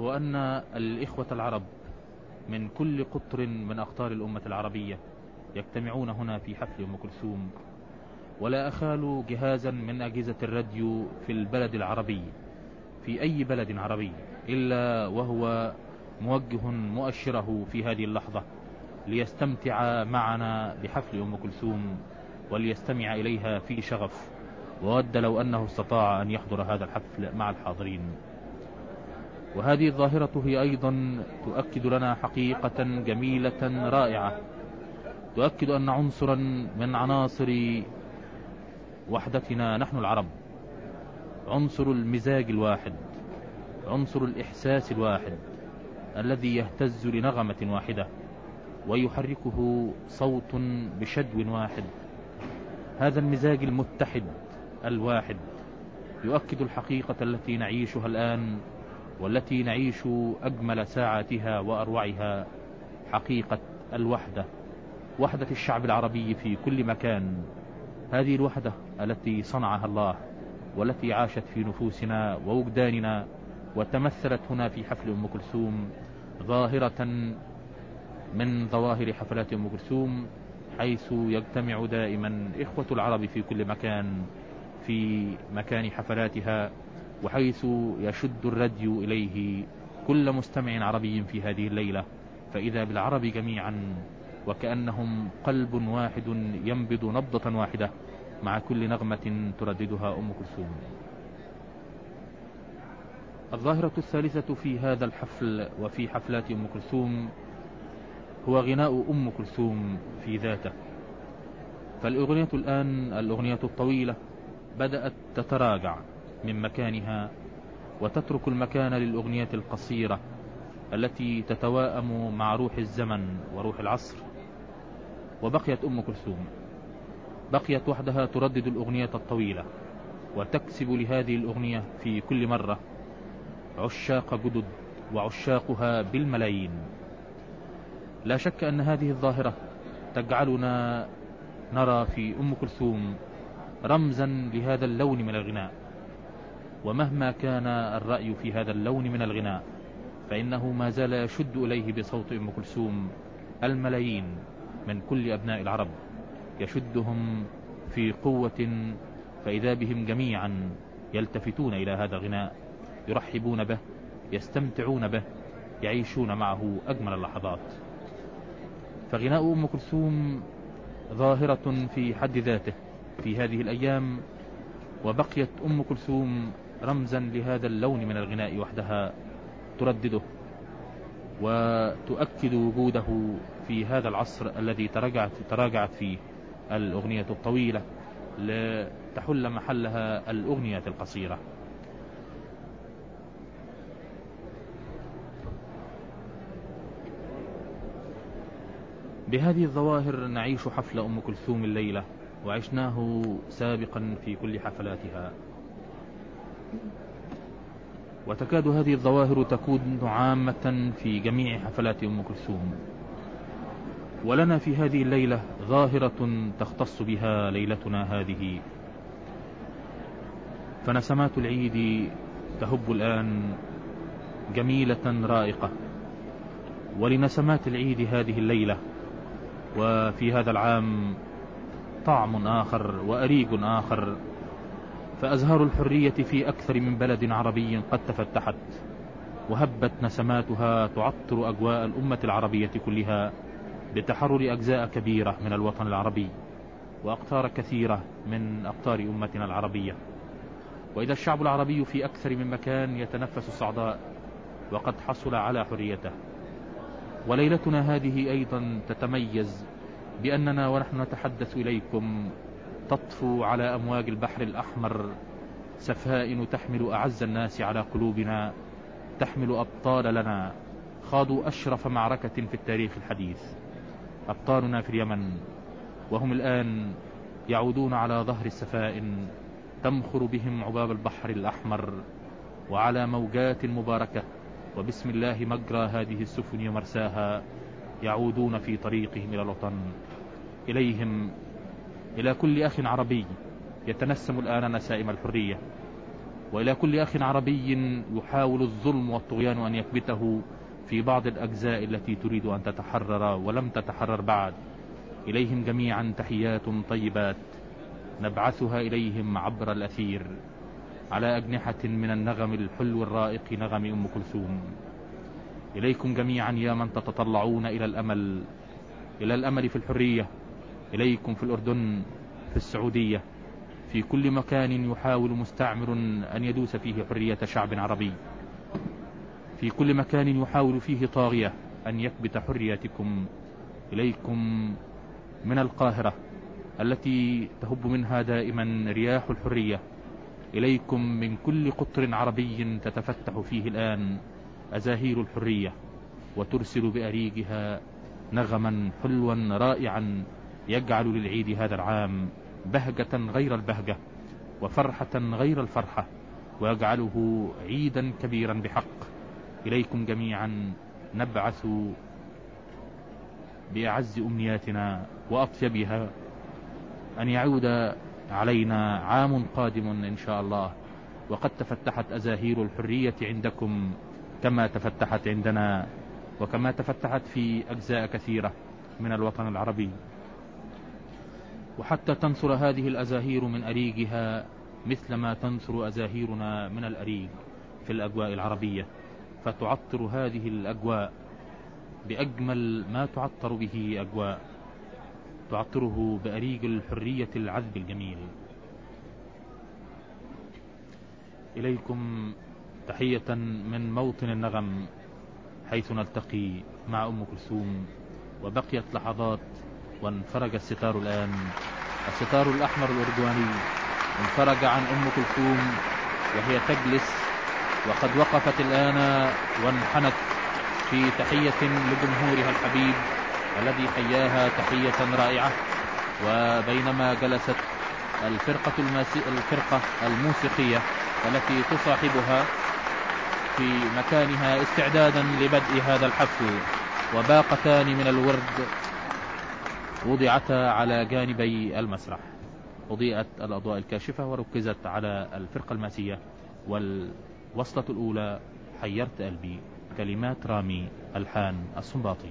هو أن الإخوة العرب من كل قطر من أقطار الأمة العربية يجتمعون هنا في حفل أم كلثوم، ولا أخالوا جهازا من أجهزة الراديو في البلد العربي، في أي بلد عربي، إلا وهو موجه مؤشره في هذه اللحظة ليستمتع معنا بحفل أم كلثوم وليستمع إليها في شغف، وود لو أنه استطاع أن يحضر هذا الحفل مع الحاضرين. وهذه الظاهرة هي أيضا تؤكد لنا حقيقة جميلة رائعة، تؤكد أن عنصرا من عناصر وحدتنا نحن العرب، عنصر المزاج الواحد، عنصر الإحساس الواحد الذي يهتز لنغمة واحدة ويحركه صوت بشدو واحد. هذا المزاج المتحد الواحد يؤكد الحقيقة التي نعيشها الآن، والتي نعيش أجمل ساعاتها وأروعها، حقيقة الوحدة، وحدة الشعب العربي في كل مكان. هذه الوحدة التي صنعها الله، والتي عاشت في نفوسنا ووجداننا، وتمثلت هنا في حفل أم كلثوم ظاهرة من ظواهر حفلات أم كلثوم، حيث يجتمع دائما إخوة العرب في كل مكان في مكان حفلاتها، وحيث يشد الراديو إليه كل مستمع عربي في هذه الليلة، فإذا بالعرب جميعا وكأنهم قلب واحد ينبض نبضة واحدة مع كل نغمة ترددها أم كلثوم. الظاهرة الثالثة في هذا الحفل وفي حفلات أم كلثوم هو غناء أم كلثوم في ذاته. فالأغنية الآن، الأغنية الطويلة، بدأت تتراجع من مكانها وتترك المكان للأغنية القصيرة التي تتواءم مع روح الزمن وروح العصر، وبقيت أم كلثوم، بقيت وحدها تردد الأغنية الطويلة، وتكسب لهذه الأغنية في كل مرة عشاق جدد، وعشاقها بالملايين. لا شك أن هذه الظاهرة تجعلنا نرى في أم كلثوم رمزا لهذا اللون من الغناء، ومهما كان الرأي في هذا اللون من الغناء فإنه ما زال يشد إليه بصوت أم كلثوم الملايين من كل أبناء العرب، يشدهم في قوة، فإذا بهم جميعا يلتفتون إلى هذا الغناء، يرحبون به، يستمتعون به، يعيشون معه أجمل اللحظات. فغناء أم كلثوم ظاهرة في حد ذاته في هذه الأيام، وبقيت أم كلثوم رمزا لهذا اللون من الغناء وحدها تردده وتؤكد وجوده في هذا العصر الذي تراجعت فيه الأغنية الطويلة لتحل محلها الأغنية القصيرة. بهذه الظواهر نعيش حفل أم كلثوم الليلة، وعشناه سابقا في كل حفلاتها، وتكاد هذه الظواهر تكون عامة في جميع حفلات أم كلثوم. ولنا في هذه الليلة ظاهرة تختص بها ليلتنا هذه، فنسمات العيد تهب الآن جميلة رائقة. ولنسمات العيد هذه الليلة وفي هذا العام طعم آخر وأريج آخر، فأزهار الحرية في أكثر من بلد عربي قد تفتحت، وهبت نسماتها تعطر أجواء الأمة العربية كلها بتحرر أجزاء كبيرة من الوطن العربي وأقطار كثيرة من أقطار أمتنا العربية. وإذا الشعب العربي في أكثر من مكان يتنفس الصعداء وقد حصل على حريته. وليلتنا هذه أيضا تتميز بأننا ونحن نتحدث إليكم تطفو على أمواج البحر الأحمر سفائن تحمل أعز الناس على قلوبنا، تحمل أبطال لنا خاضوا أشرف معركة في التاريخ الحديث، أبطالنا في اليمن، وهم الآن يعودون على ظهر السفائن تمخر بهم عباب البحر الأحمر، وعلى موجات مباركة وبسم الله مجرى هذه السفن ومرساها يعودون في طريقهم إلى الوطن. إليهم، إلى كل أخ عربي يتنسم الآن نسائم الحرية، وإلى كل أخ عربي يحاول الظلم والطغيان أن يكبته في بعض الأجزاء التي تريد أن تتحرر ولم تتحرر بعد، إليهم جميعا تحيات طيبات نبعثها إليهم عبر الأثير على أجنحة من النغم الحلو الرائق، نغم أم كلثوم. إليكم جميعا يا من تتطلعون إلى الأمل في الحرية، إليكم في الأردن، في السعودية، في كل مكان يحاول مستعمر أن يدوس فيه حرية شعب عربي، في كل مكان يحاول فيه طاغية أن يكبت حريتكم. إليكم من القاهرة التي تهب منها دائما رياح الحرية، إليكم من كل قطر عربي تتفتح فيه الآن أزاهير الحرية وترسل بأريجها نغما حلوا رائعا يجعل للعيد هذا العام بهجة غير البهجة وفرحة غير الفرحة، ويجعله عيدا كبيرا بحق. إليكم جميعا نبعث بأعز أمنياتنا وأطيبها أن يعود علينا عام قادم إن شاء الله وقد تفتحت أزاهير الحرية عندكم كما تفتحت عندنا وكما تفتحت في أجزاء كثيرة من الوطن العربي، وحتى تنصر هذه الأزاهير من أريجها مثلما تنصر أزاهيرنا من الأريج في الأجواء العربية، فتعطر هذه الأجواء بأجمل ما تعطر به أجواء، تعطره بأريج الحرية العذب الجميل. إليكم تحية من موطن النغم حيث نلتقي مع أم كلثوم، وبقيت لحظات وانفرج الستار الآن، الستار الأحمر الأرجواني انفرج عن أم كلثوم وهي تجلس وقد وقفت الآن وانحنت في تحية لجمهورها الحبيب الذي حياها تحية رائعة. وبينما جلست الفرقة الموسيقية التي تصاحبها في مكانها استعدادا لبدء هذا الحفل، وباقتان من الورد وضعتا على جانبي المسرح، أضيئت الأضواء الكاشفة وركزت على الفرقة الماسية. والوصلة الأولى حيرت قلبي، كلمات رامي، ألحان السنباطي.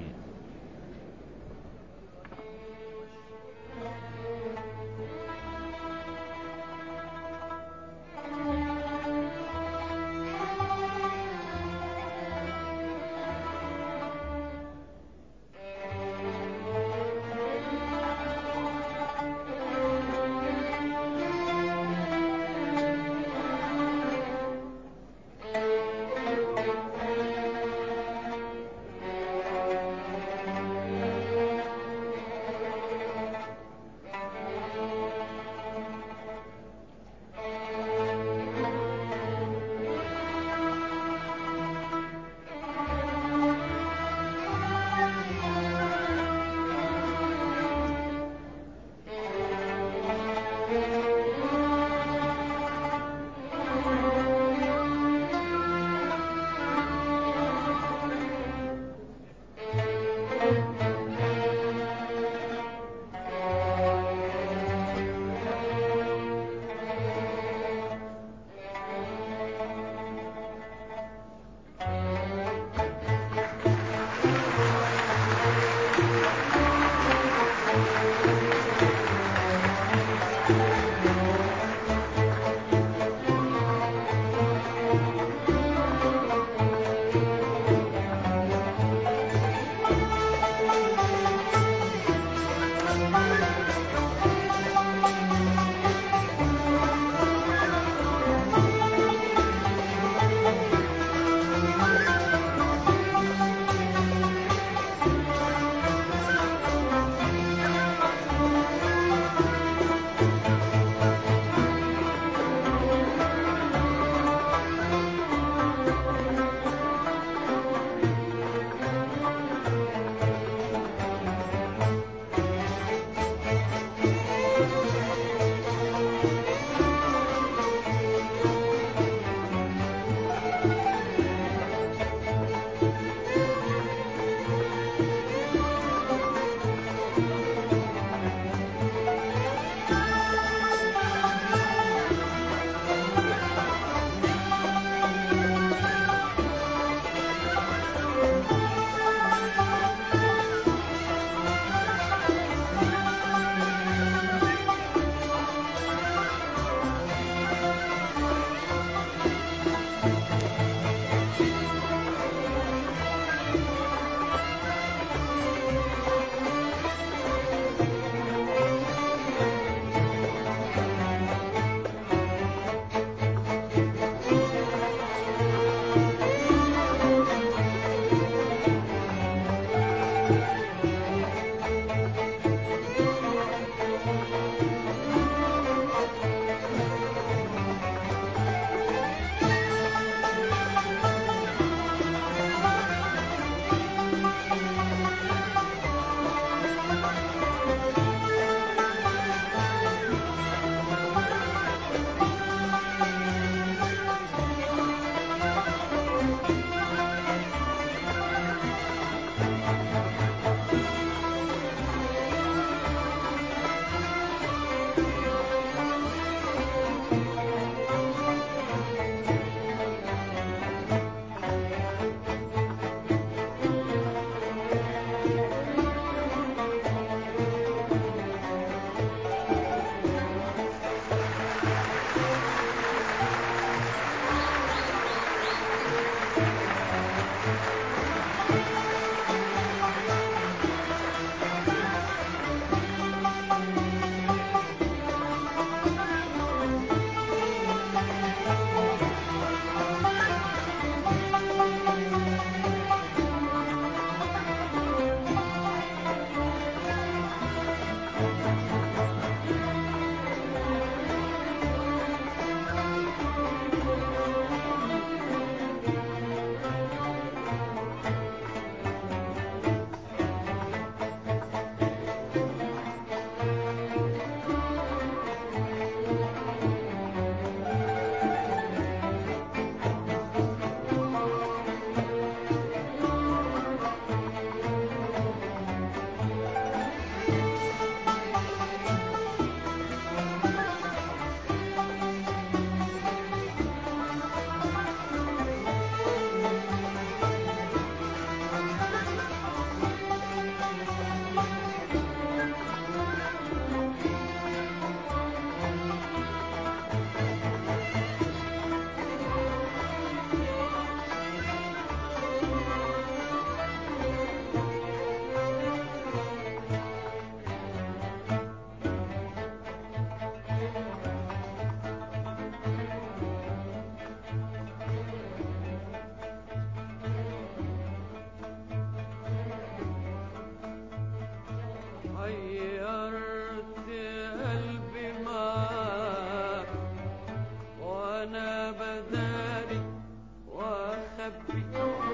واخبي،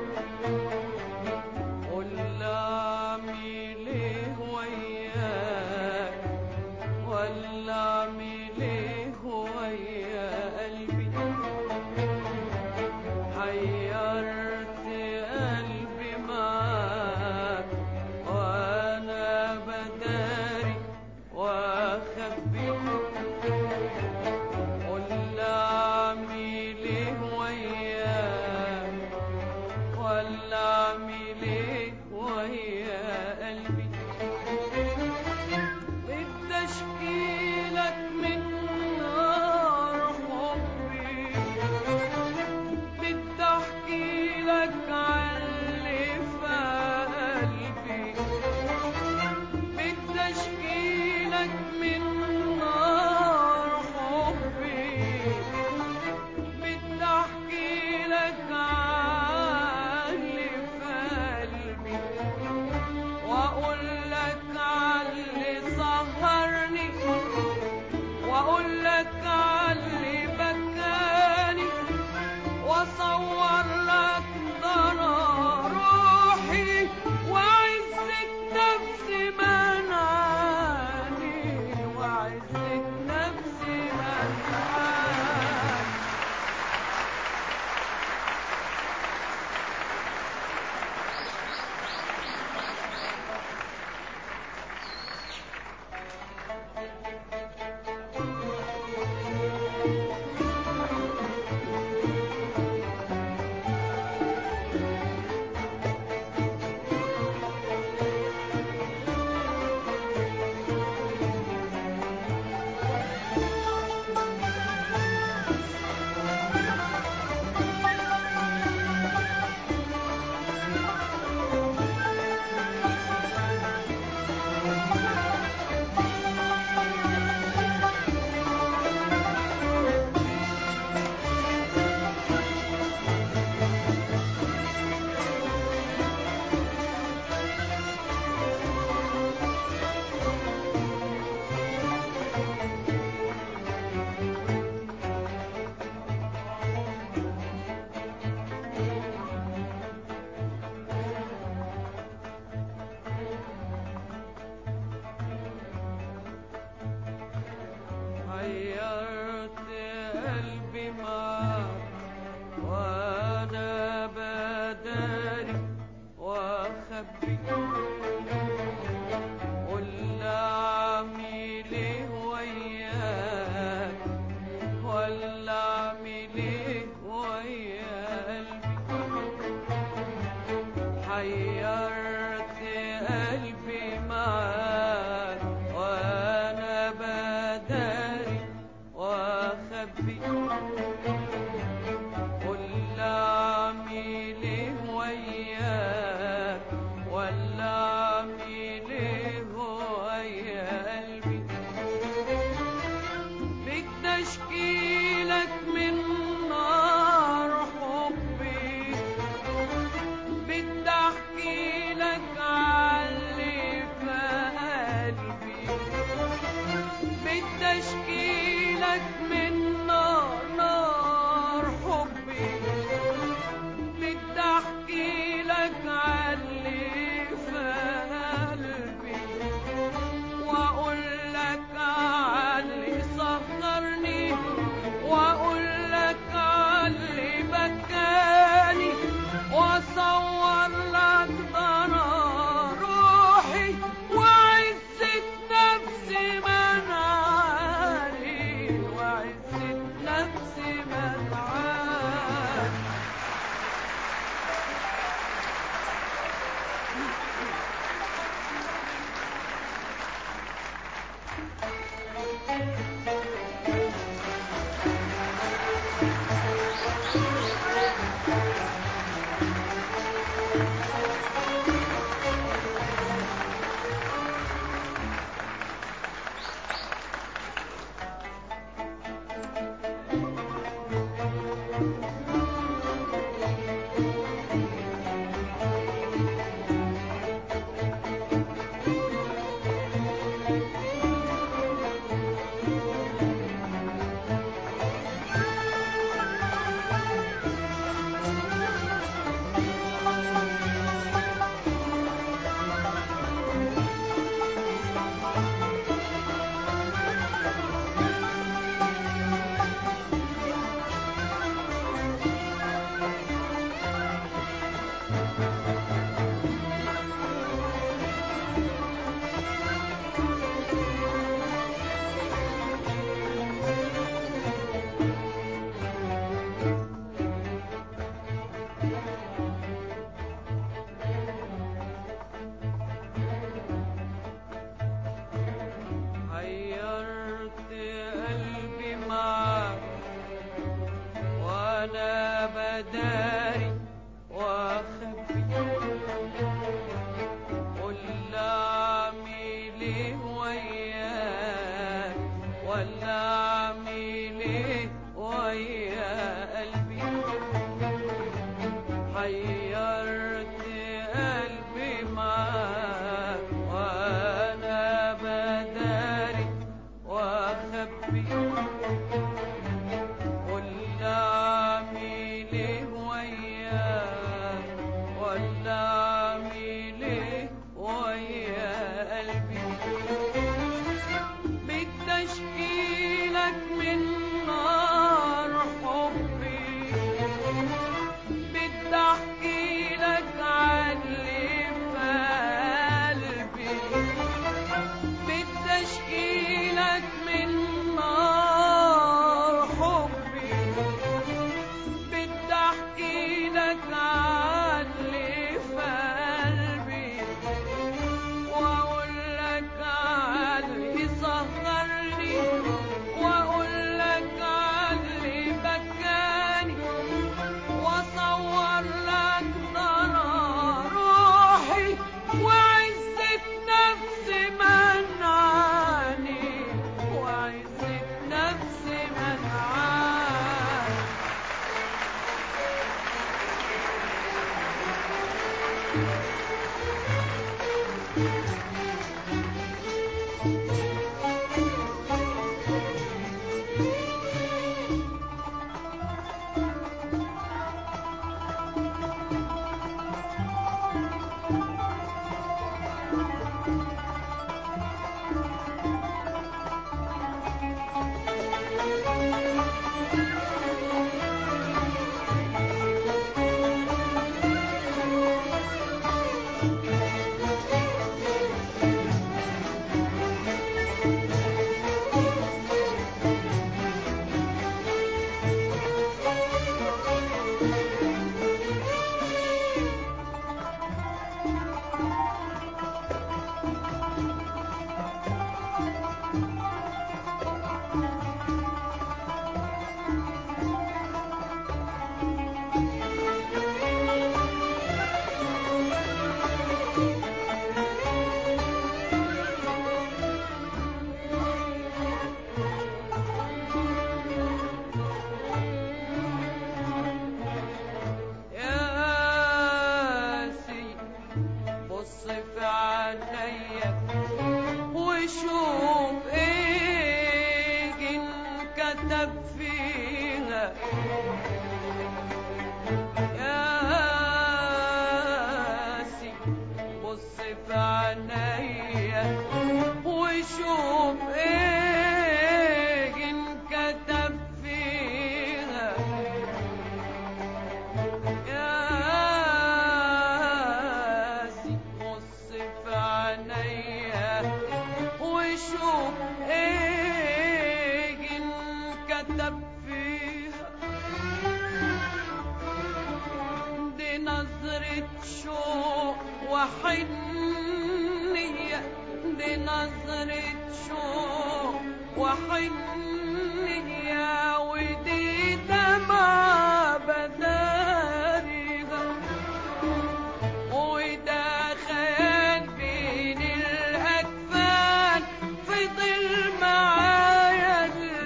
قول اعمل ايه وياك ولا اعمل ايه ويا قلبي، حيرت قلبي معاك وانا بداري واخبي، قول اعمل ايه وياك بداري واخبي قل اعمل ايه وياك ولا اعمل ايه ويا قلبي حيرت قلبي معاك وانا بداري واخبي قل اعمل ايه وياك ولا اعمل ايه ويا قلبي بتشكيلك من نار حبي بدي احكي لك عن اللي في قلبي بدي اشكي لك من نار حبي بدي احكي لك عن اللي في قلبي واقول لك عن اللي سهرني واقول لك عن اللي بكاني واصور لك ضنا روحي وعزة نفسي منعاني وعزة نفسي منعاني بص في عينيا وشوف ايه انكتب فيها يا قاسي بص في عينيا وشوف ايه انكتب فيها يا وشوف ايه انكتب فيها دي نظرة شوق وحنية دي نظرة شوق وحنية ودي دمعة بداريها وده خيال بين الأكفان فضل معايا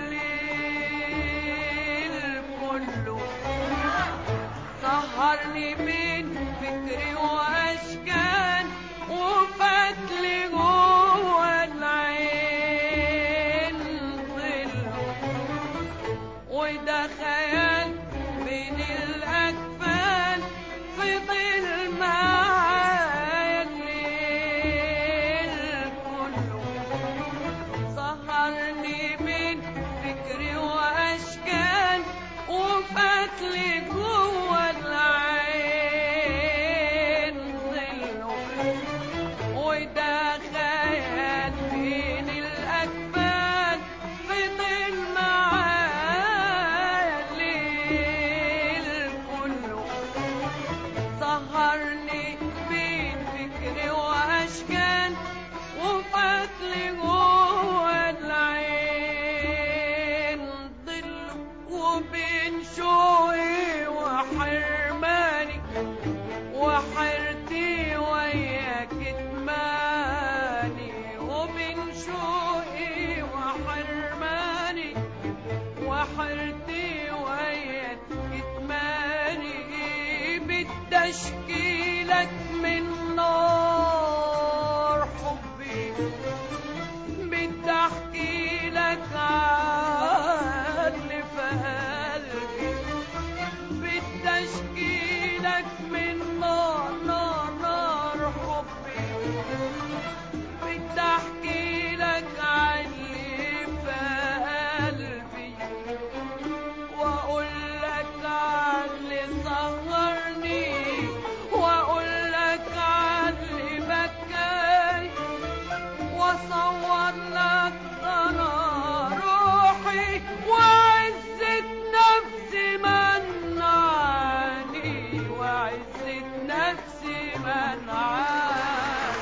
الليل كله سهرني بين فكري وأشكال وفتلي جوه العين ظله وده خيال بين الأكفان فضل معايا الليل كله سهرني بين فكري وأشكال وفتلي جوه العين ظل بتشكيلك من نار حبي، بتحكي لك عن اللي في قلبي، بتشكيلك من نار نار نار حبي، بتحكي لك عن اللي في قلبي، واقول لك عن اللي سهرني، واقول لك عن اللي بكاني، واصور لك ضنا روحي وعزة نفسي منعاني، وعزة نفسي منعاني.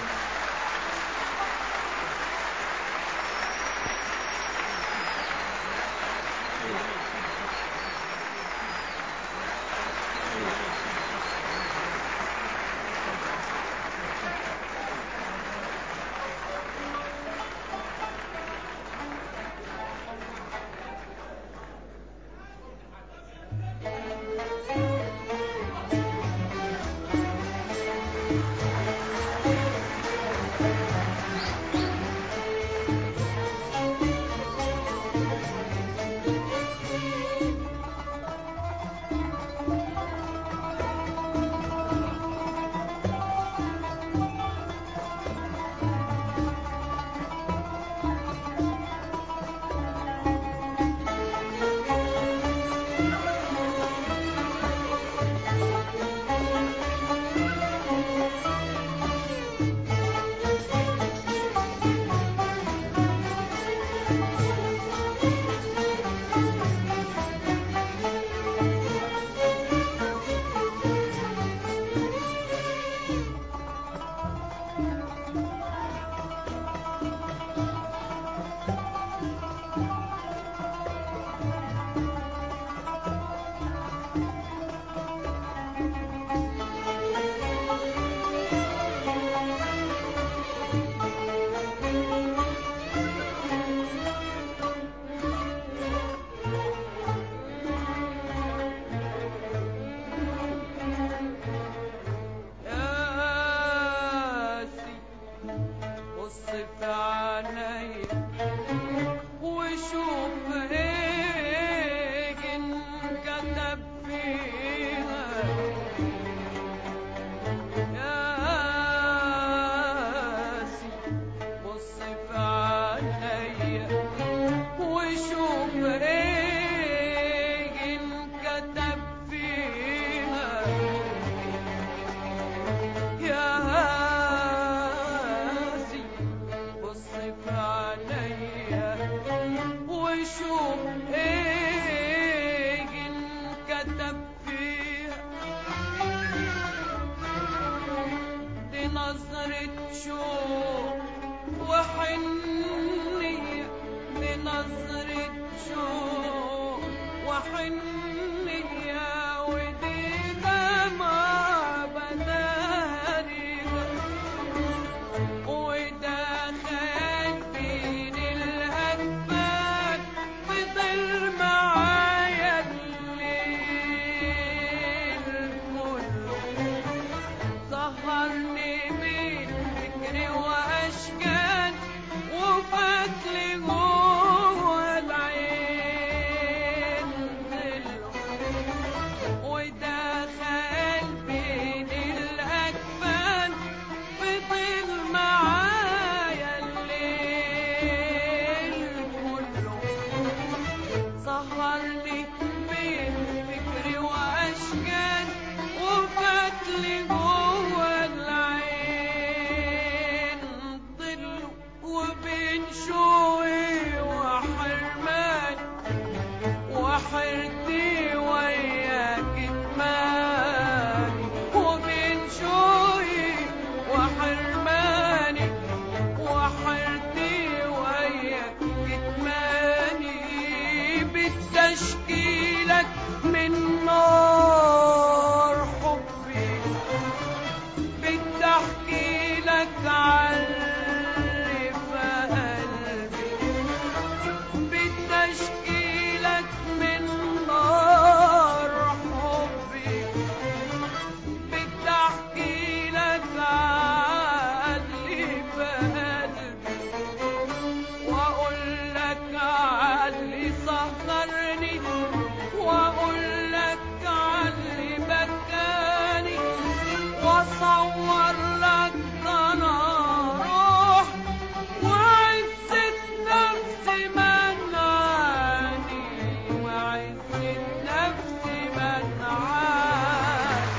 أصور لك ضنا روح وعزة نفسي منعاني، وعزة نفسي منعاني.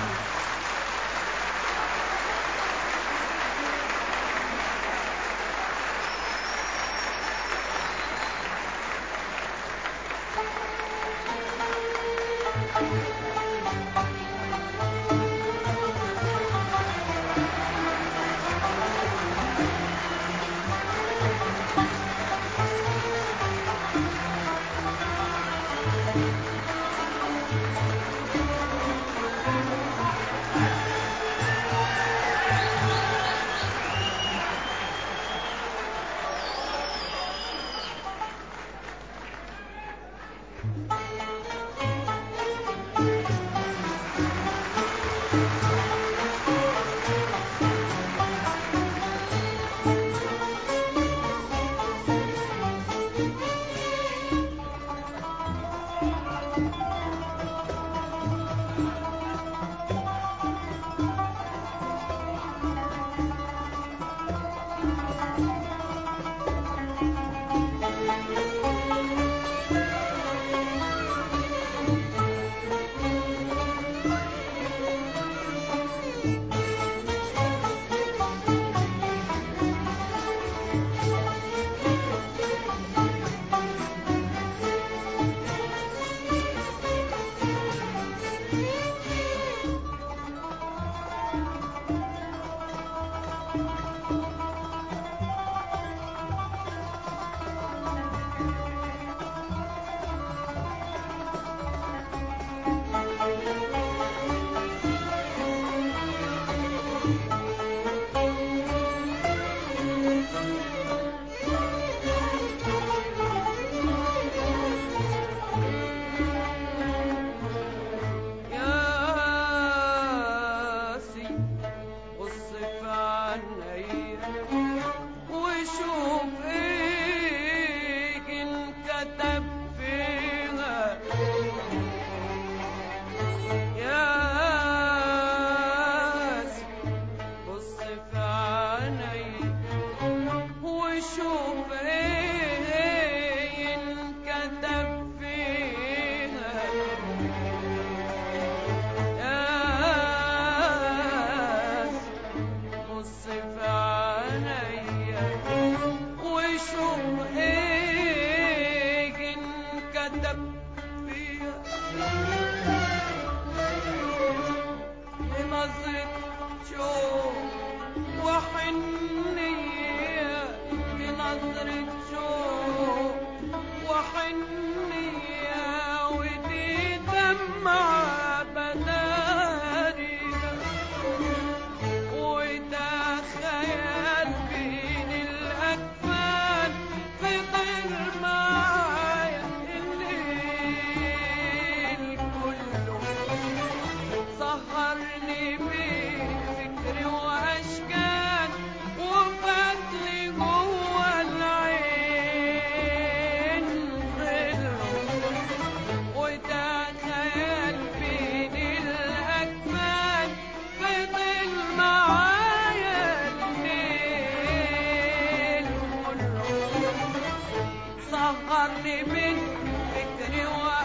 صغرني من فكري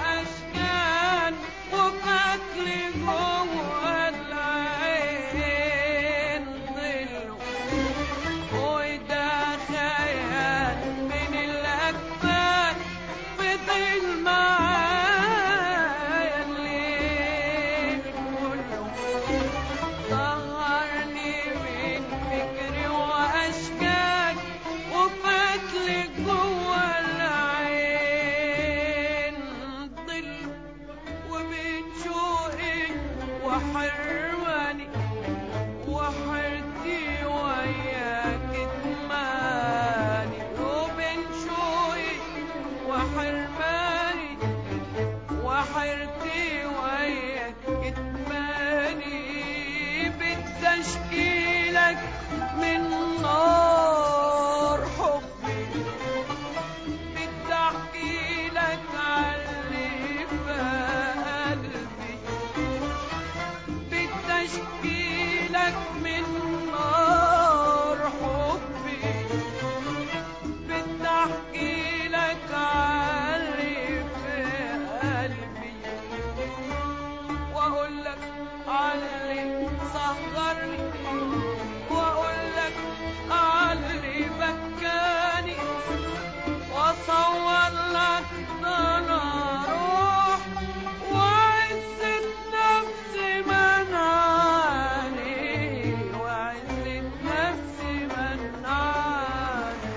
وأشكال وقتلي جوه العين ظله وده خيال من الأكفان فضل معايا الليل كله صغرني من فكري وأشكال وقتلي جوه العين ظله وبين شوقي وحرماني وحرتي وياك كتماني وبين شوقي وحرماني وحرتي وياك كتماني بتشكيلك من نار حبي بتحكي لك عاللي في قلبي بتشكيلك عاللي سهرني واقول لك عاللي بكاني واصور لك ضنا روح وعزة نفسي منعاني وعزة نفسي منعاني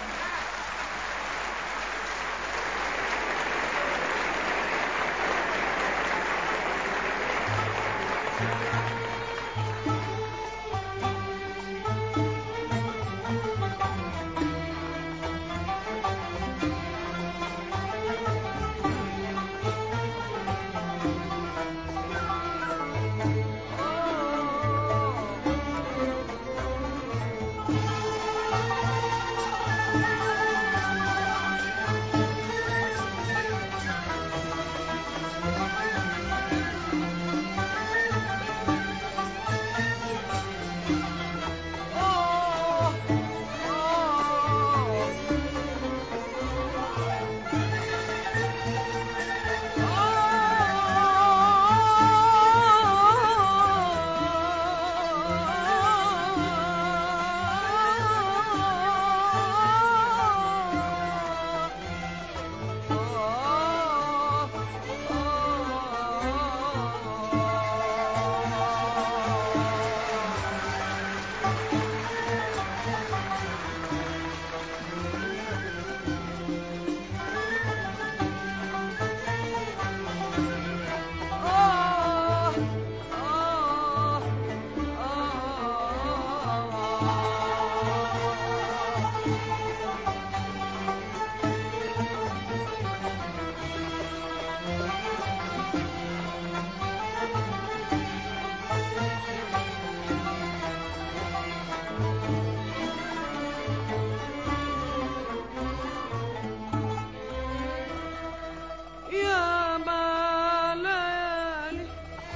يا ما ليالي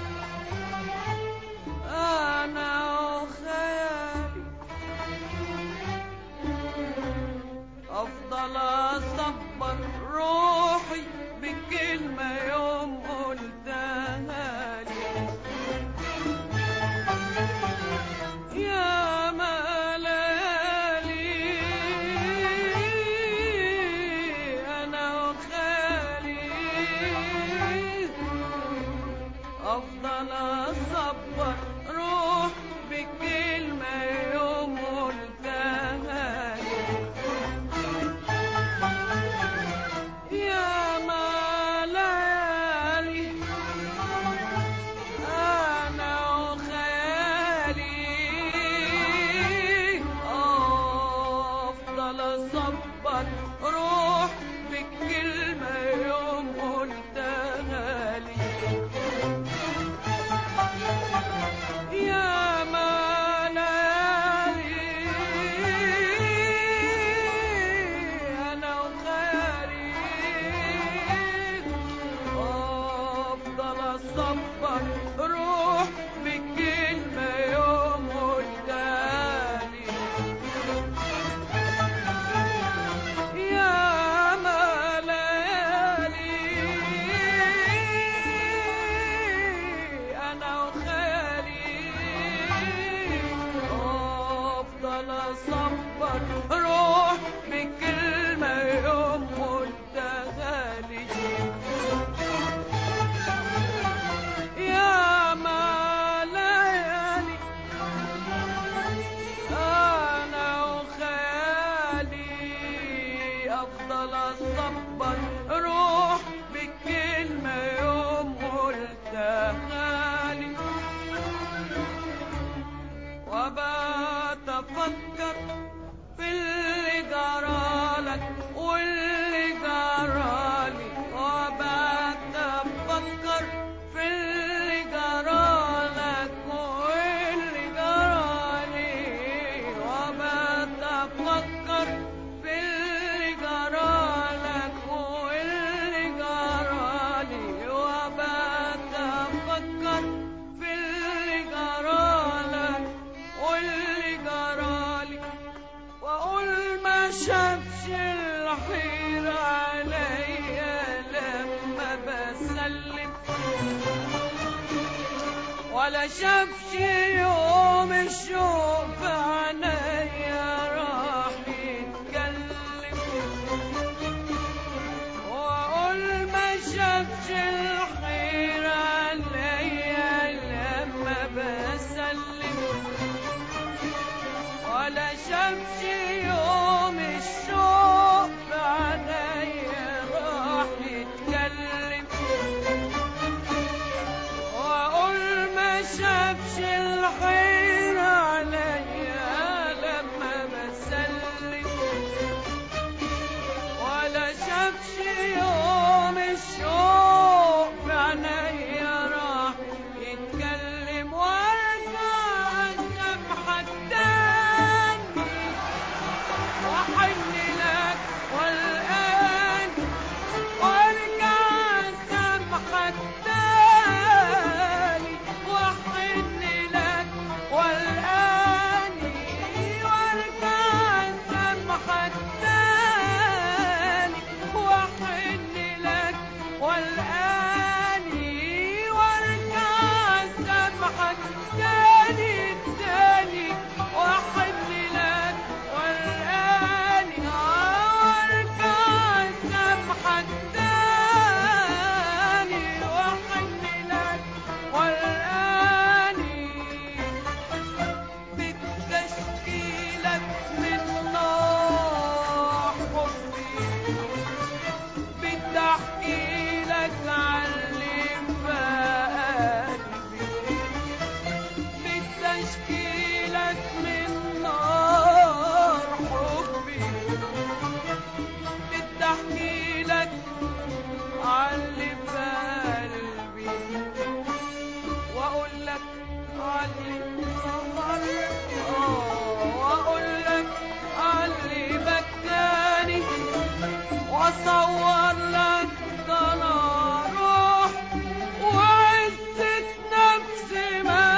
أنا وخيالي أفضل أصبر روحي بكلمة يوم قلتها لي يا ما ليالي أنا وخيالي أفضل أصبر روح بكلمة يوم قلتها لي يا ما ليالي أنا وخيالي أفضل أصبر روح بكلمة يوم قلتها لي يا ما ليالي أنا وخيالي أفضل أصبر روح بكلمة يوم قلتها لي يا ما ليالي أنا وخيالي أفضل أصبر روح بكلمة يوم قلتها لي يا ما ليالي أنا وخيالي أفضل أصبر روح بكلمة يوم قلتها لي وبات أفكر في اللي جرى ولا شافش يوم الشوق في عينيا راح يتكلم واقول ما شافش الحيرة عليا لما بسلم ولا شافش يوم الشوق في عينيا راح يتكلم واقول ما شافش الحيرة عليا لما بسلم ولا شافش يوم الشوق في عينيا راح يتكلم وارجع اسامحك تاني واحن لك والان وارجع اسامحك تاني واحن لك والان وارجع اسامحك تاني واحن لك والان وارجع اسامحك تاني تاني واحن لك والان وارجع اسامحك تاني واحن لك والان بالتشكيلك من نار حبي بتحكي لك عاللي في قلبي بتشكيلك من نار حبي بتحكي لك عاللي في قلبي واقول لك عاللي سهر واقول لك عاللي بكاني واصور لك ضنا روح وعزة نفسي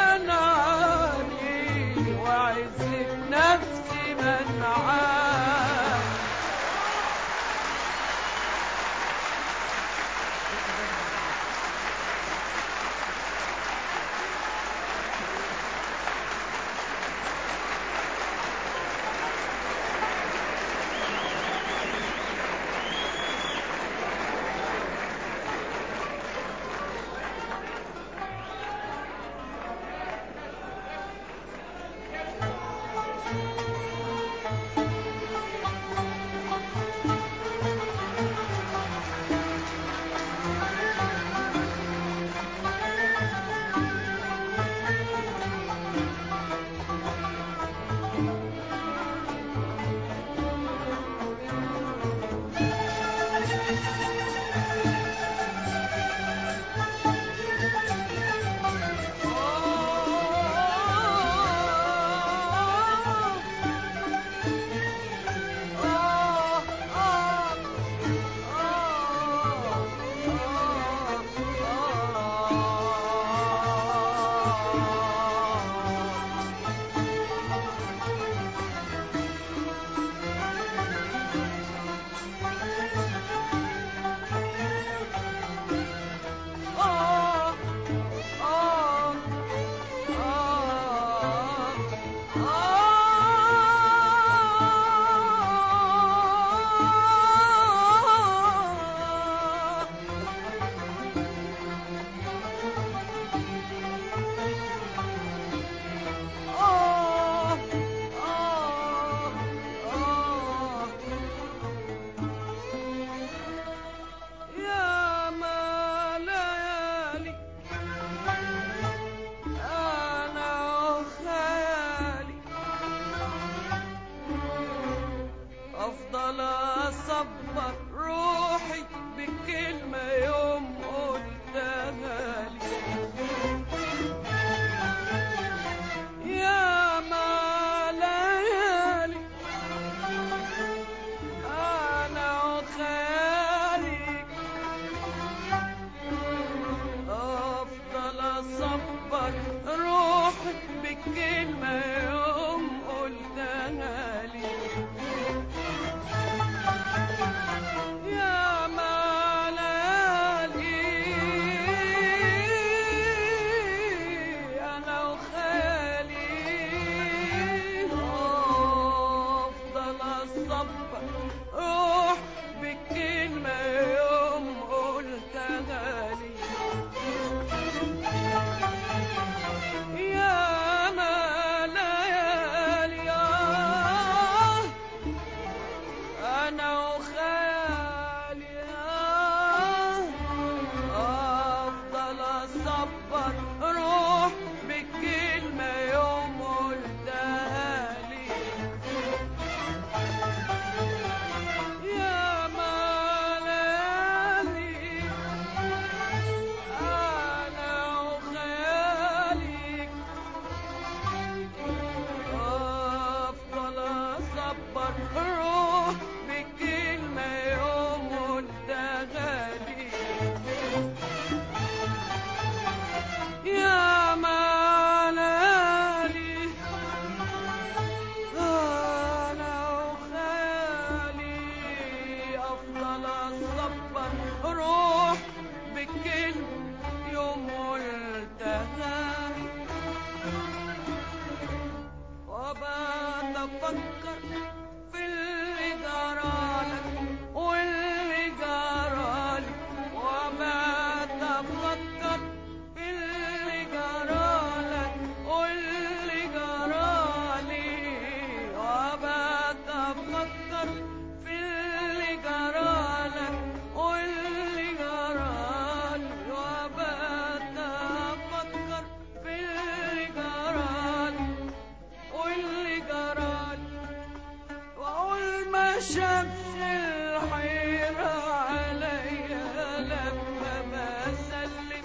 منعاني وعزة نفسي منعاني تفكر في اللي جرالك واللي جرالي، وبات افكر في اللي جرالك واللي جرالي، وبات افكر في اللي جرالك واللي جرالي، وبات افكر في اللي جرالي واللي جرالي، واقول ما شافش الحيرة عليا لما بسلم،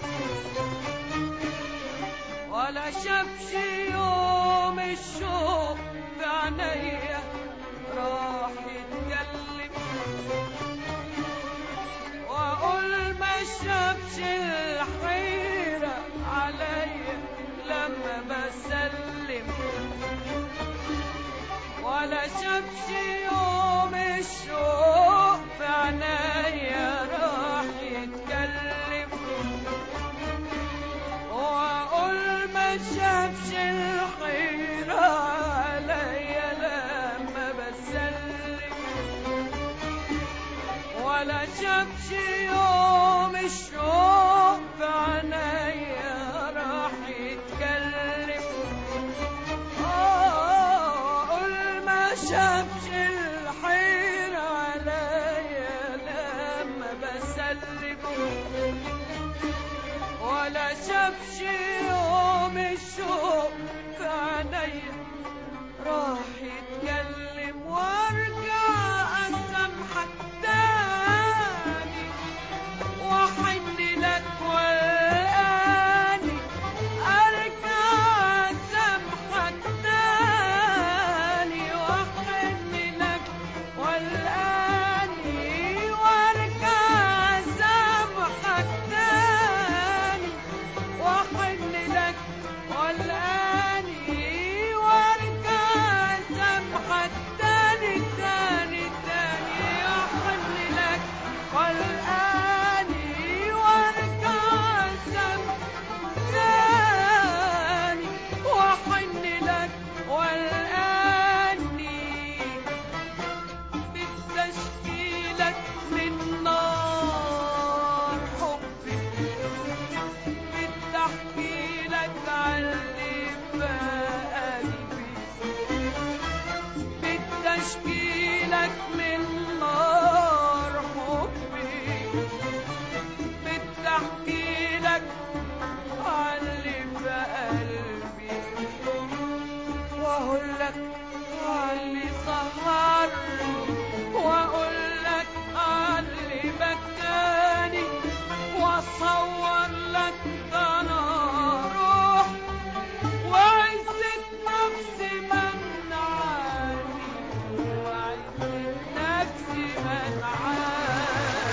ولا شافش يوم الشوق في عينيا راح يتكلم، واقول ما شافش الحيرة عليا لما بسلم، ولا شافش يوم الشوق في عينيا راح يتكلم، واقول ما شافش الحيرة عليا لما بسلم، ولا شافش يوم الشوق في عينيا راح يتكلم، اقول ما شافش الحيرة عليا لما بسلم، ولا شافش يوم الشوق في عينيا راح يتكلم، وارجع اسامحك تاني واحن لك والاني، ارجع اسامحك تاني واحن لك والاني، وارجع اسامحك تاني واحن لك والاني، وارجع اسامحك تاني تاني تاني واحن لك والاني، وارجع اسامحك تاني واحن لك والاني، بتشكيلك من نار حبي، بتحكي لك عاللي في قلبي، بتشكيلك من نار حبي، بتحكي لك عاللي في قلبي، واقول لك عاللي سهرني، واقول لك عاللي بكاني، واصور لك ده انا روح وعزة نفسي منعاني، وعزة نفسي منعاني.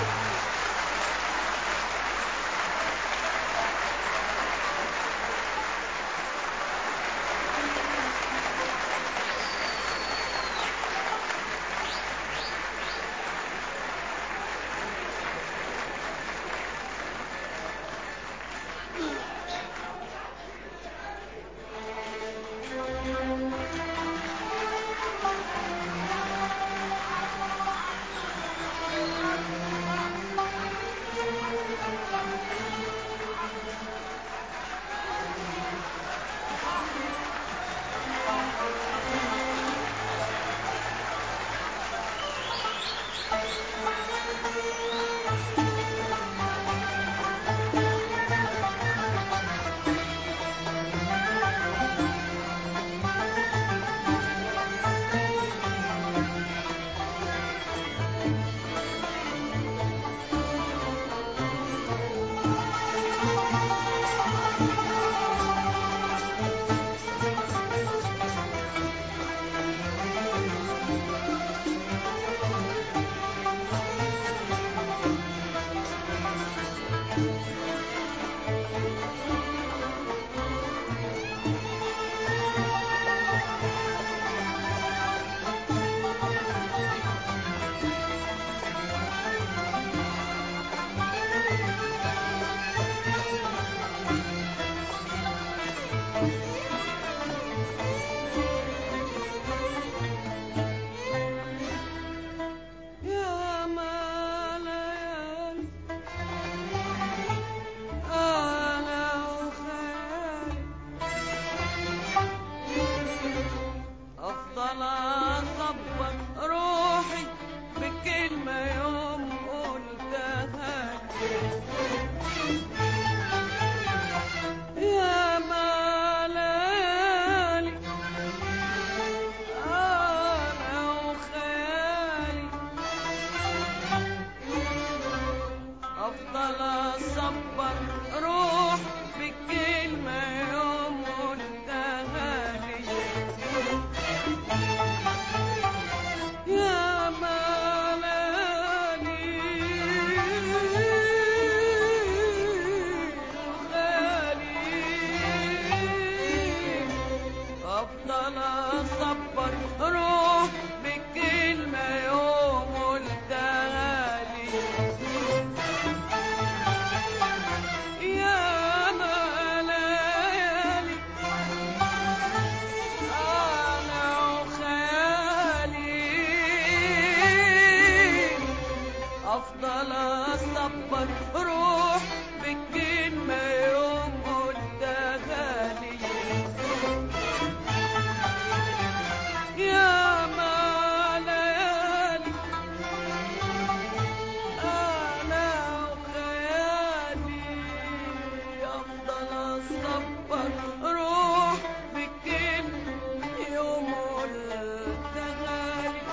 افضل اصبر روح بكلمة يوم قلتها لي. يا ما ليالي انا وخيالي افضل اصبر روح بكلمة يوم قلتها لي. يا ما ليالي انا وخيالي افضل اصبر روح بكلمة يوم قلتها لي.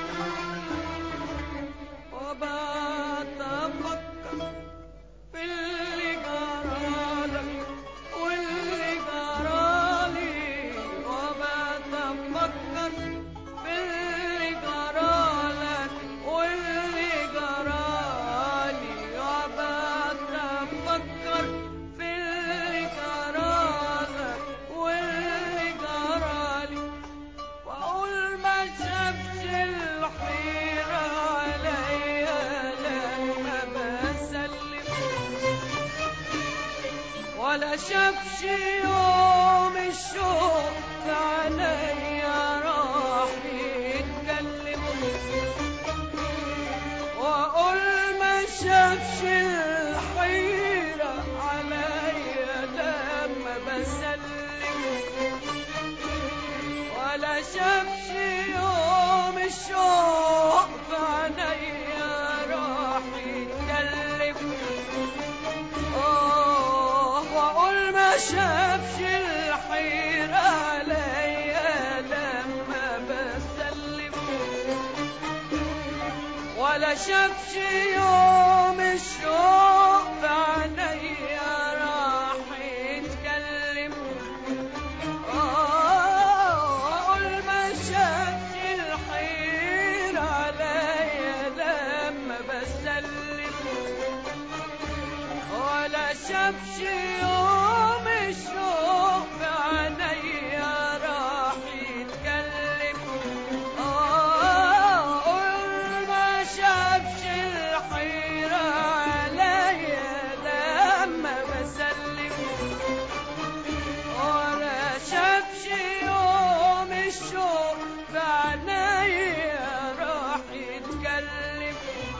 وبقيت افكر في اللي جرالك واللي جرالي. وبقيت افكر في اللي جرالك واللي جرالي. وبقيت افكر في اللي جرالك واللي جرالي. واقول ما شافش الحيرة عليا لما بسلم، ولا شافش يوم الشوق في عينيا راح يتكلم. واقول ما شافش الحيرة عليا لما بسلم، ولا شافش يوم الشوق في عينيا راح يتكلم. واقول ما شافش الحيرة عليا لما بسلم، ولا شافش يوم الشوق في عينيا راح يتكلم. واقول ما شافش الحيرة عليا لما بسلم، ولا شافش يوم الشوق في عينيا راح يتكلم. قول ما شافش الحيرة عليا لما بسلم، ولا شافش يوم الشوق في عينيا راح يتكلم.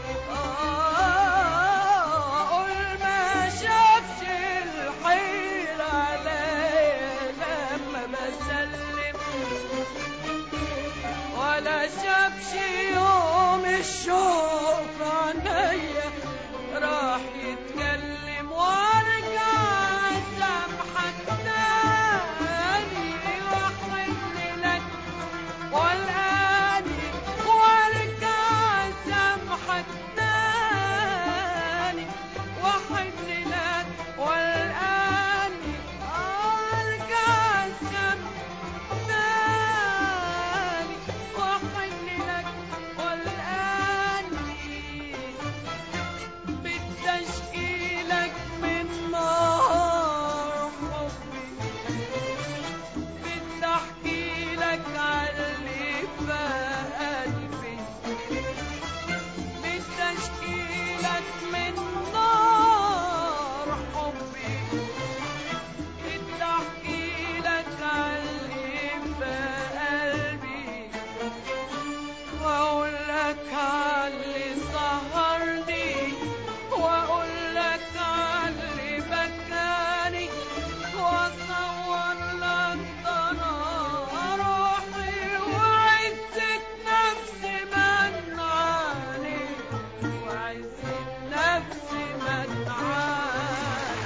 قول ما شافش الحيرة عليا لما بسلم، ولا شافش يوم الشوق في عينيا راح يتكلم. وارجع اسامحك تاني واحن لك والاني، وارجع اسامحك تاني واحن لك والاني. ارجع اسامحك تاني واحن لك والاني. بالتشكيلك من نار حبي، بالتحكي لك عاللي في قلبي. بالتشكيلك من نار حبي، بالتحكي لك عاللي في قلبي. واقول لك عاللي سهرني، واقول لك عاللي بكاني، واصور لك ضنا روحي وعزة نفسي منعاني، وعزة نفسي منعاني.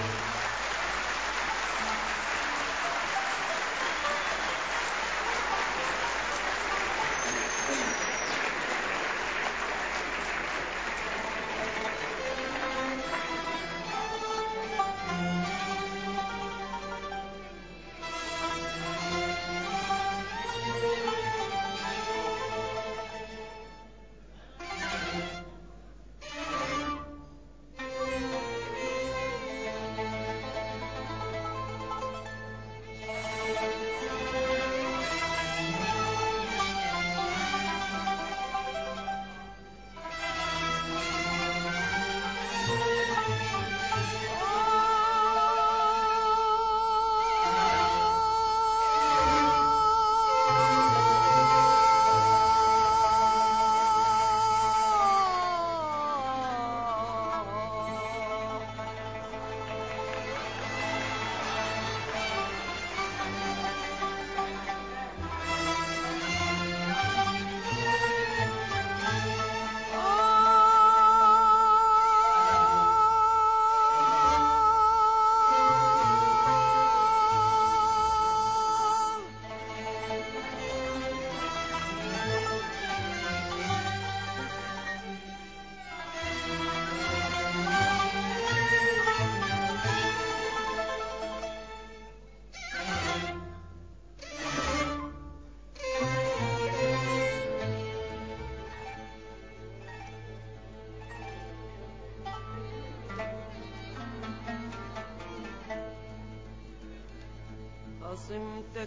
خصمتك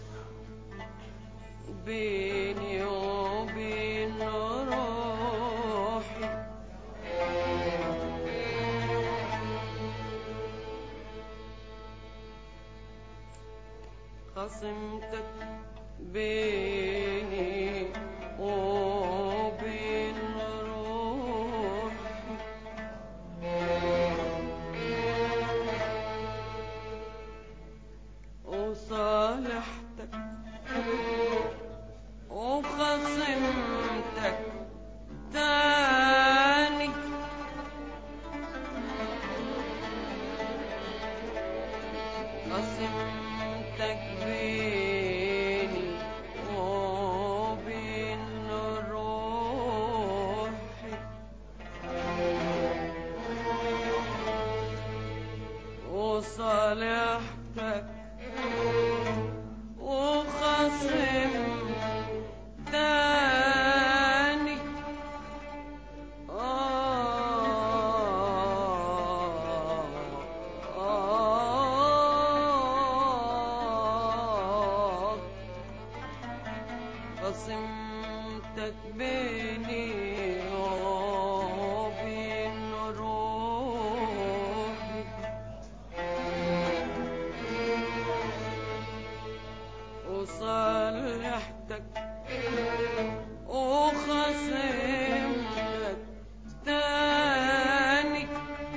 بيني وبين روحي، خصمتك بيني وبين روحي، وصالحتك وخصمتك تاني، خصمتك بيني وبين روحي، وصالحتك وخصمتك تاني، خصمتك بيني وبين روحي، وصالحتك وخصمتك تاني،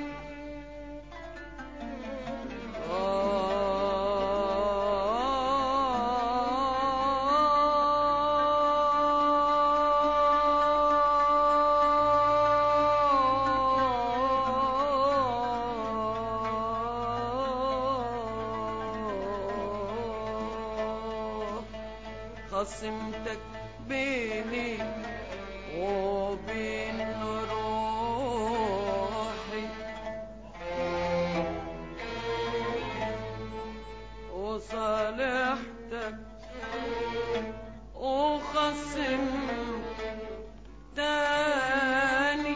خصمتك بيني وبين روحي، وصالحتك وخصمتك تاني،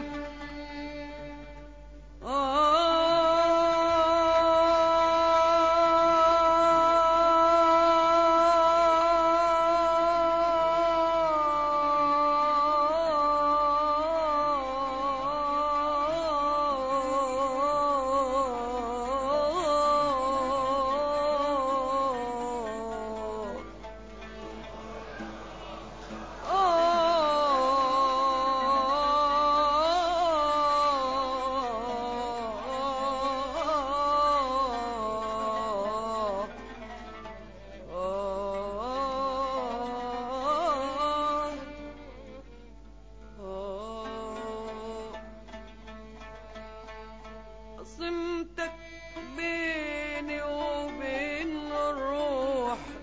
خصمتك بيني وبين روحي،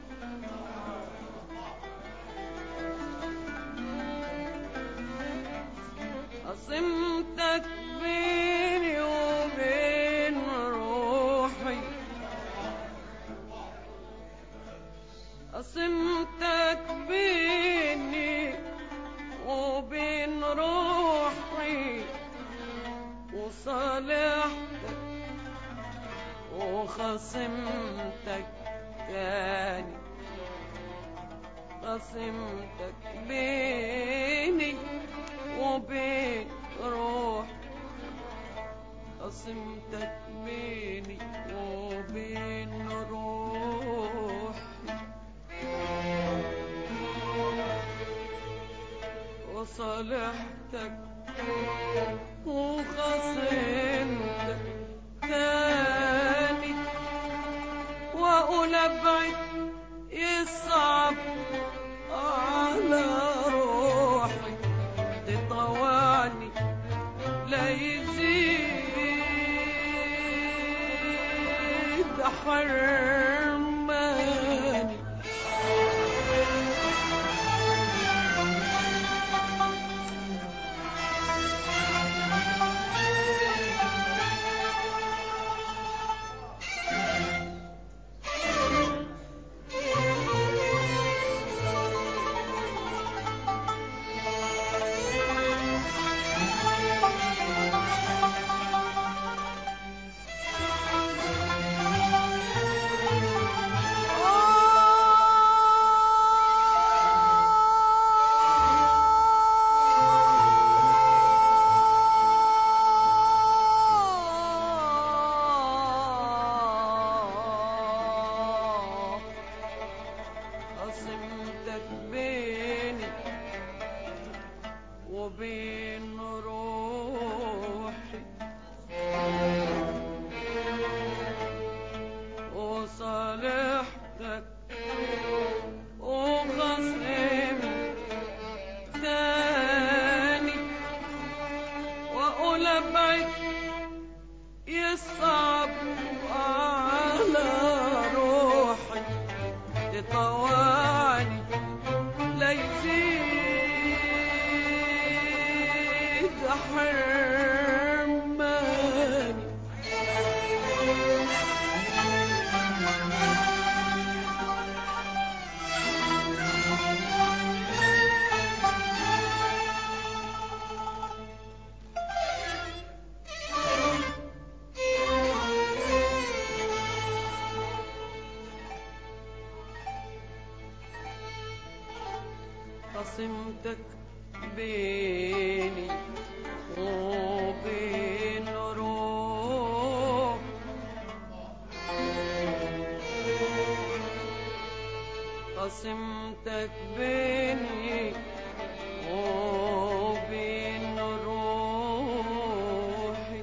خصمتك بيني وبين روحي، خصمتك بيني وبين روحي، وصالحتك وخصمتك تاني، خصمتك بيني وبين روحي، خصمتك بيني وبين روحي، وصالحتك وخصمتك تاني، واقول ابعد يصعب على روحي، تطوعني لا يزيد حرماني، خصمتك بيني وبين روحي وصالحتك وخصمت تاني واقول ابعد يصعب على روحي تطوعني لا يزيد حرماني خصمتك بيني وبين روح خصمتك بيني وبين روحي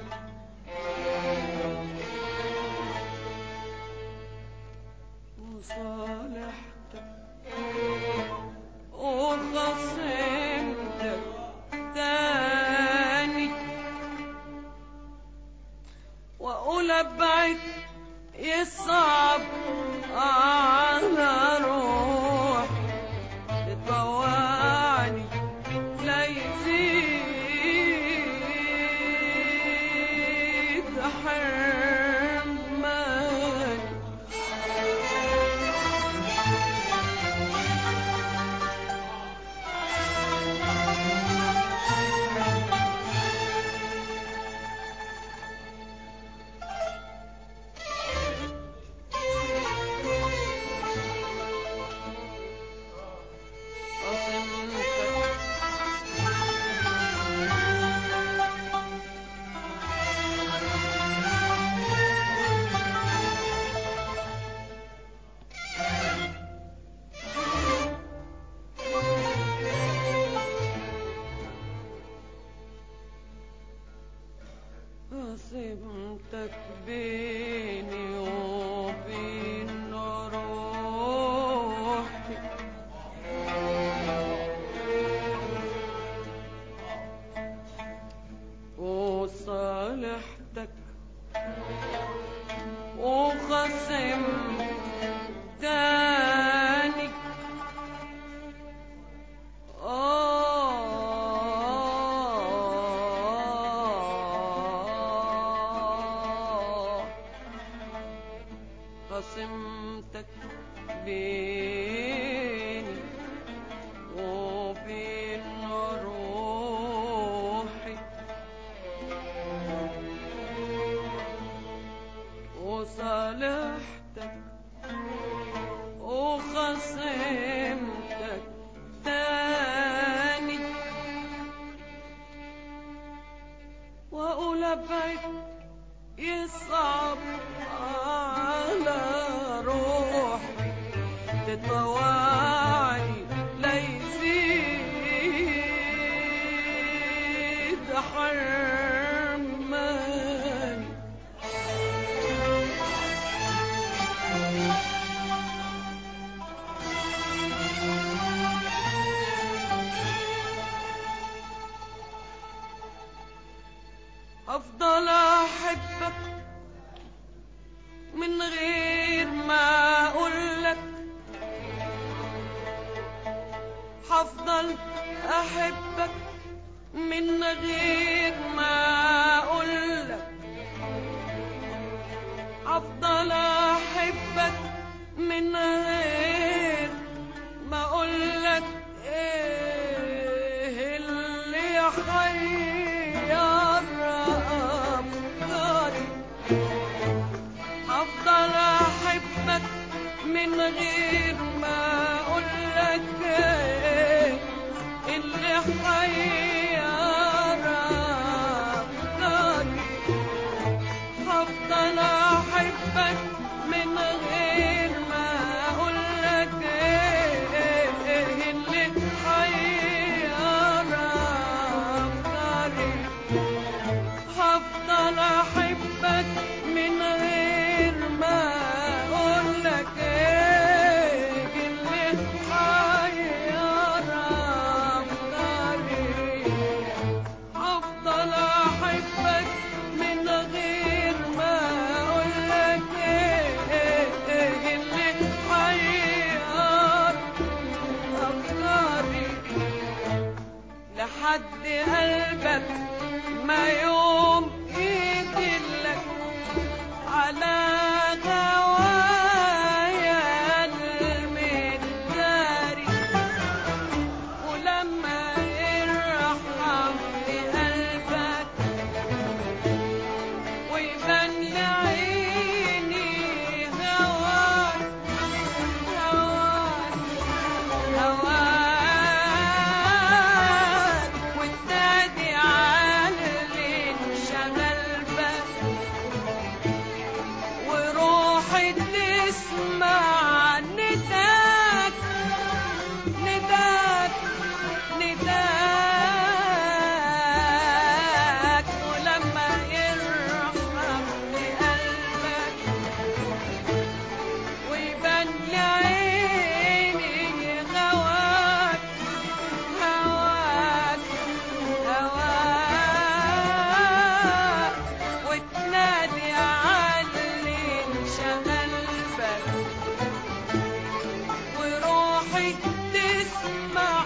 وصالحتك وخصمتك تاني واقول ابعد يصعب على روحي تطوعني لا يزيد حرماني خصمتك بيني وبين روحي وصالحتك وخصمت تاني خصمتك بيني وبين روحي وصالحتك وخصمتك تاني واقول ابعد يصعب على روحي تطوعني لا يزيد حرماني افضل احبك من غير ما اقولك هفضل احبك من غير ما اقولك هفضل احبك من غير ما اقولك ايه اللي يحير افكاري هفضل احبك من غير ما اقولك ايه اللي حير افكاري هفضل احبك من غير ما اقولك ايه الباب ما يوم يدلك على غوايا المداري، ولما يرحم لقلبك ويبان لعيني هواك هواك هواك، وتنادي على اللي انشغل بك، وروحي تسمع نداك نداك نداك، ولما يرحم لقلبك ويبان لعيني هواك هواك هواك، وتنادي على اللي انشغل بك، وروحي تسمع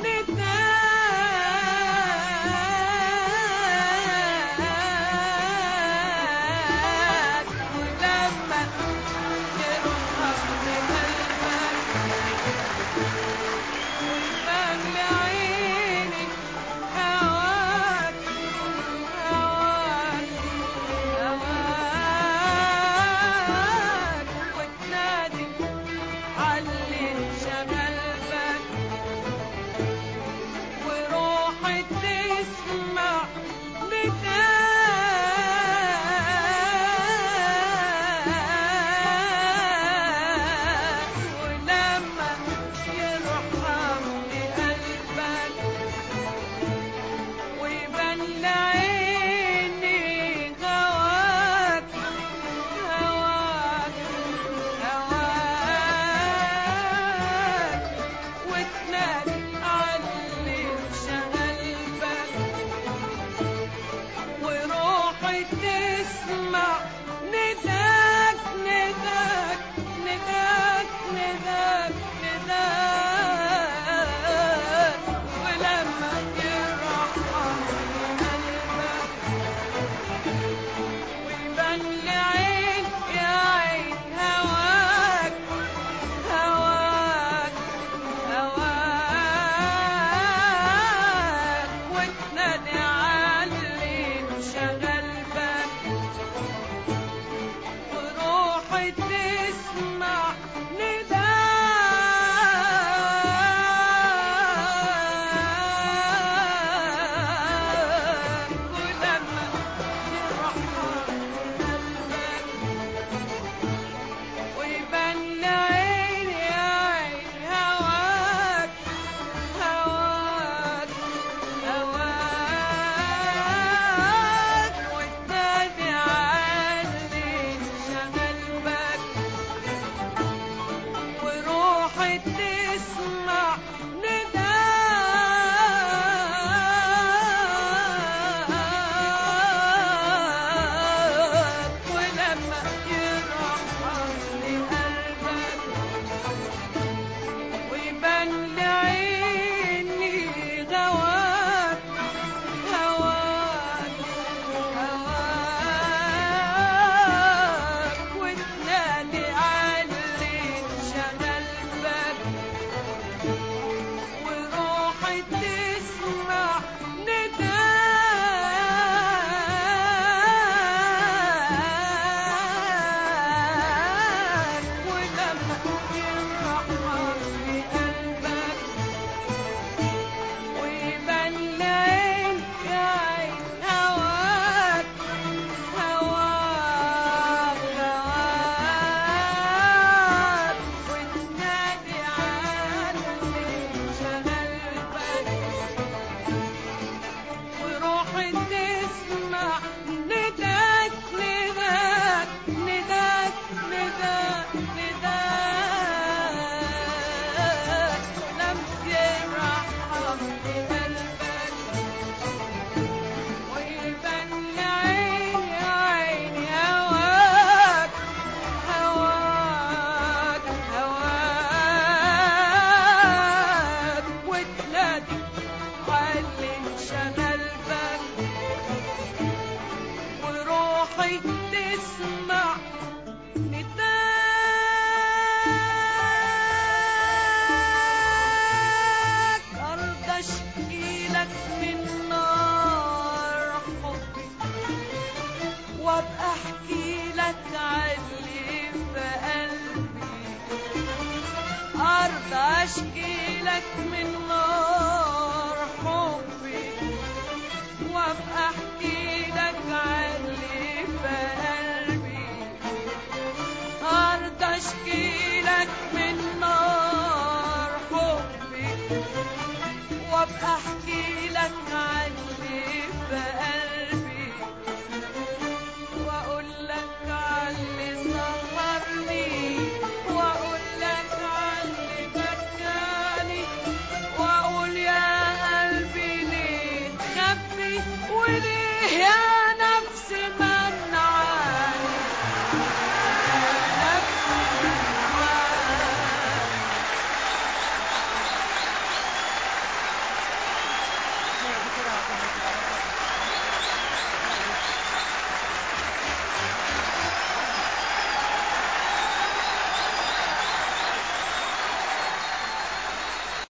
نداك، ولما يرحم لقلبك ويبان لعيني هواك هواك هواك، وتنادي علي انشغل بك، وروحي تسمع نداك، ولما يرحم لقلبك ويبان لعيني هواك هواك هواك، وتنادي على اللي انشغل بك، وروحي تسمع نداك نداك نداك نداك نداك، ولما يرحم قلبك ويبان لعين يا عين هواك هواك هواك، وتنادي على اللي انشغل بك، وروحي تسمع نداك، ولما يرحم قلبك ويبان لعيني يا عين هواك هواك هواك، وتنادي على اللي انشغل بك، وروحي تسمع نداك، ولما يرحم لقلبك ويبان لعيني هواك هواك هواك، وتنادي على اللي انشغل بك، اشكي لك من نار حبي وابقى احكي لك عن اللي في قلبي. ارضى اشكي لك من نار حبي وابقى احكي لك عن اللي في قلبي، واقول لك عن اللي سهرني، واقول لك عن اللي بكاني، واقول يا قلبي ليه تخبي وليه يا